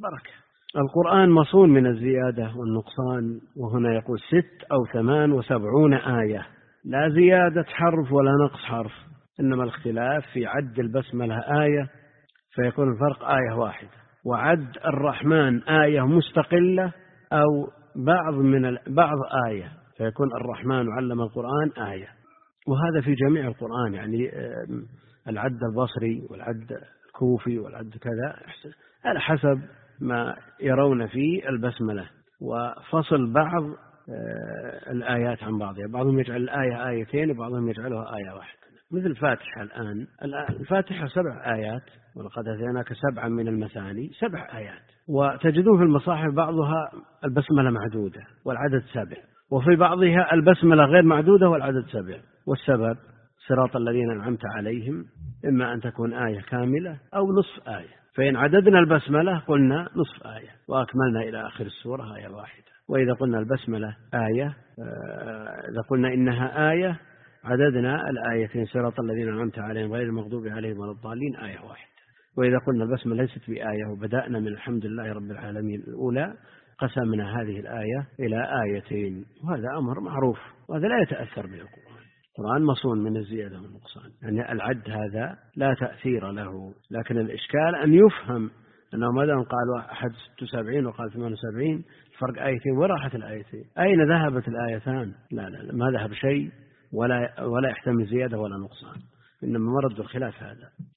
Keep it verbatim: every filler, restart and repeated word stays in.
بركة. القرآن مصون من الزيادة والنقصان، وهنا يقول ست أو ثمان وسبعون آية، لا زيادة حرف ولا نقص حرف، إنما الاختلاف في عد البسملة آية فيكون الفرق آية واحدة، وعد الرحمن آية مستقلة أو بعض من بعض آية فيكون الرحمن علم القرآن آية. وهذا في جميع القرآن، يعني العد البصري والعد الكوفي والعد كذا على حسب ما يرون في البسملة، وفصل بعض الآيات عن بعضها، بعضهم يجعل الآية آيتين وبعضهم يجعلها آية واحدة. مثل الفاتحة الآن، الفاتحة سبع آيات، ولقد أتيناك سبعا من المثاني، سبع آيات، وتجدون في المصاحف بعضها البسملة معدودة والعدد سبع، وفي بعضها البسملة غير معدودة والعدد سبع. والسبب صراط الذين أنعمت عليهم إما أن تكون آية كاملة أو نصف آية، فإن عددنا البسملة قلنا نصف آية وأكملنا إلى آخر السورة آية واحدة. وإذا قلنا البسملة آية، إذا قلنا إنها آية عددنا الآيتين صراط الذين أنعمت عليهم غير المغضوب عليهم ولا الضالين آية واحدة. وإذا قلنا البسملة ليست بآية وبدأنا من الحمد لله رب العالمين الأولى قسمنا هذه الآية إلى آيتين، وهذا أمر معروف، وهذا لا يتأثر به القرآن. القرآن مصون من الزيادة والنقصان، يعني العد هذا لا تأثير له، لكن الإشكال أن يفهم أنه ماذا قال أحد ستة وسبعين وقال ثمانية وسبعين، الفرق آيتين وراحت الآيتين، أين ذهبت الآيتان؟ لا لا, لا ما ذهب شيء، ولا ولا يحتمل زيادة ولا نقصان، إنما مرد الخلاف هذا.